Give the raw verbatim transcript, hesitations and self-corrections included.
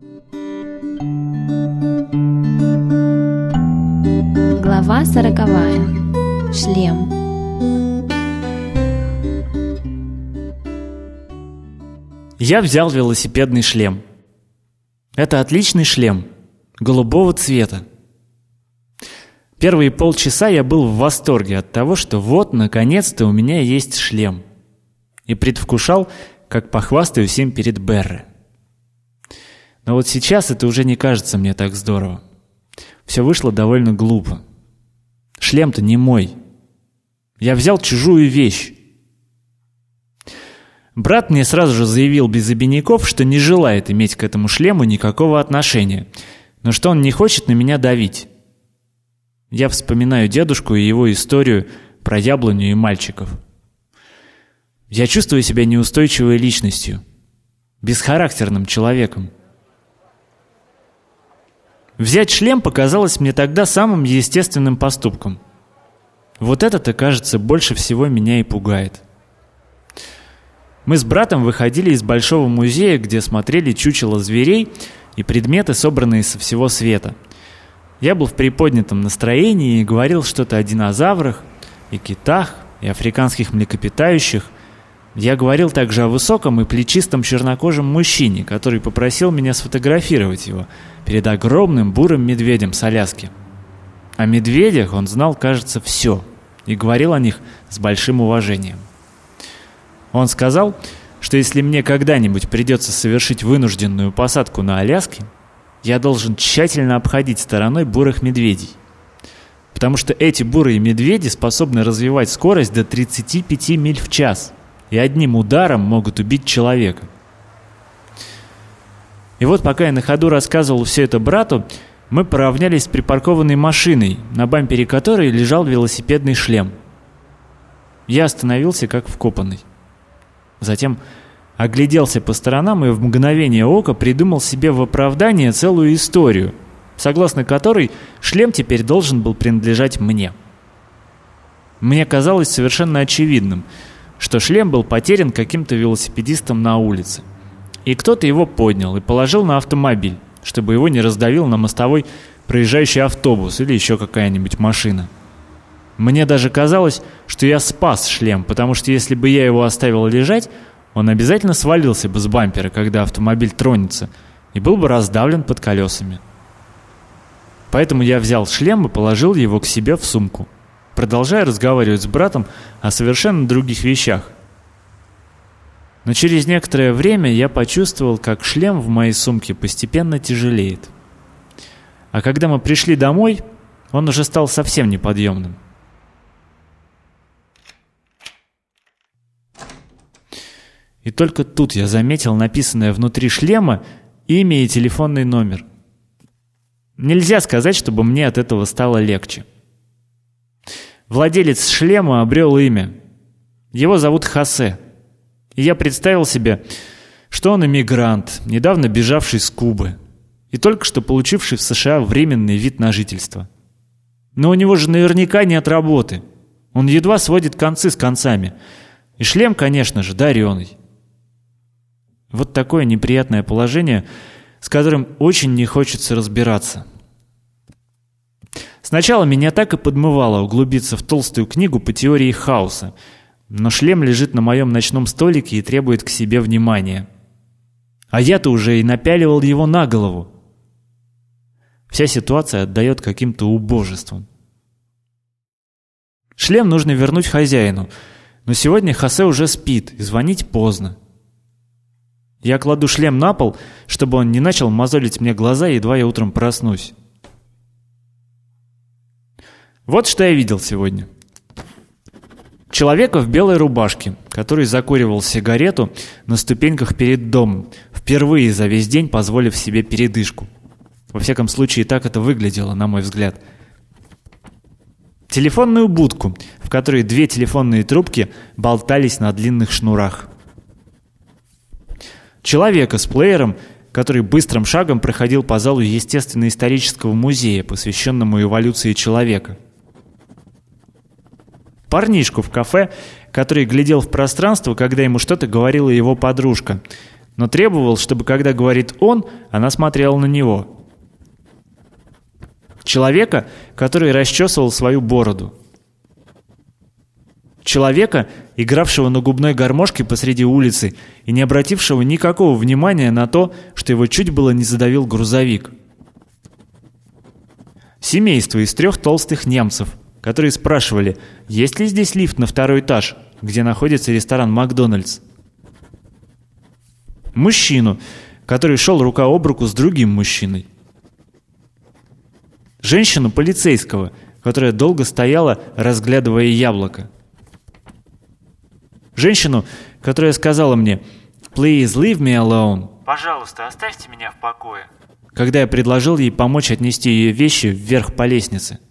Глава сороковая. Шлем. Я взял велосипедный шлем. Это отличный шлем, голубого цвета. Первые полчаса я был в восторге от того, что вот, наконец-то, у меня есть шлем. И предвкушал, как похвастаюсь им перед Берре. Но вот сейчас это уже не кажется мне так здорово. Все вышло довольно глупо. Шлем-то не мой. Я взял чужую вещь. Брат мне сразу же заявил без обиняков, что не желает иметь к этому шлему никакого отношения, но что он не хочет на меня давить. Я вспоминаю дедушку и его историю про яблоню и мальчиков. Я чувствую себя неустойчивой личностью, бесхарактерным человеком. Взять шлем показалось мне тогда самым естественным поступком. Вот это-то, кажется, больше всего меня и пугает. Мы с братом выходили из большого музея, где смотрели чучела зверей и предметы, собранные со всего света. Я был в приподнятом настроении и говорил что-то о динозаврах, и китах, и африканских млекопитающих. Я говорил также о высоком и плечистом чернокожем мужчине, который попросил меня сфотографировать его перед огромным бурым медведем с Аляски. О медведях он знал, кажется, все, и говорил о них с большим уважением. Он сказал, что если мне когда-нибудь придется совершить вынужденную посадку на Аляске, я должен тщательно обходить стороной бурых медведей, потому что эти бурые медведи способны развивать скорость до тридцати пяти миль в час и одним ударом могут убить человека. И вот пока я на ходу рассказывал все это брату, мы поравнялись с припаркованной машиной, на бампере которой лежал велосипедный шлем. Я остановился как вкопанный. Затем огляделся по сторонам и в мгновение ока придумал себе в оправдание целую историю, согласно которой шлем теперь должен был принадлежать мне. Мне казалось совершенно очевидным, что шлем был потерян каким-то велосипедистом на улице. И кто-то его поднял и положил на автомобиль, чтобы его не раздавил на мостовой проезжающий автобус или еще какая-нибудь машина. Мне даже казалось, что я спас шлем, потому что если бы я его оставил лежать, он обязательно свалился бы с бампера, когда автомобиль тронется, и был бы раздавлен под колесами. Поэтому я взял шлем и положил его к себе в сумку, продолжая разговаривать с братом о совершенно других вещах. Но через некоторое время я почувствовал, как шлем в моей сумке постепенно тяжелеет. А когда мы пришли домой, он уже стал совсем неподъемным. И только тут я заметил написанное внутри шлема имя и телефонный номер. Нельзя сказать, чтобы мне от этого стало легче. Владелец шлема обрел имя. Его зовут Хосе. И я представил себе, что он эмигрант, недавно бежавший с Кубы и только что получивший в США временный вид на жительство. Но у него же наверняка нет работы. Он едва сводит концы с концами. И шлем, конечно же, дареный. Вот такое неприятное положение, с которым очень не хочется разбираться. Сначала меня так и подмывало углубиться в толстую книгу по теории хаоса, но шлем лежит на моем ночном столике и требует к себе внимания. А я-то уже и напяливал его на голову. Вся ситуация отдает каким-то убожеством. Шлем нужно вернуть хозяину, но сегодня Хосе уже спит, и звонить поздно. Я кладу шлем на пол, чтобы он не начал мозолить мне глаза, едва я утром проснусь. Вот что я видел сегодня. Человека в белой рубашке, который закуривал сигарету на ступеньках перед домом, впервые за весь день позволив себе передышку. Во всяком случае, так это выглядело, на мой взгляд. Телефонную будку, в которой две телефонные трубки болтались на длинных шнурах. Человека с плеером, который быстрым шагом проходил по залу естественно-исторического музея, посвященному эволюции человека. Парнишку в кафе, который глядел в пространство, когда ему что-то говорила его подружка, но требовал, чтобы, когда говорит он, она смотрела на него. Человека, который расчесывал свою бороду. Человека, игравшего на губной гармошке посреди улицы и не обратившего никакого внимания на то, что его чуть было не задавил грузовик. Семейство из трех толстых немцев, которые спрашивали, есть ли здесь лифт на второй этаж, где находится ресторан «Макдональдс». Мужчину, который шел рука об руку с другим мужчиной. Женщину полицейского, которая долго стояла, разглядывая яблоко. Женщину, которая сказала мне «Please leave me alone». «Пожалуйста, оставьте меня в покое», когда я предложил ей помочь отнести ее вещи вверх по лестнице.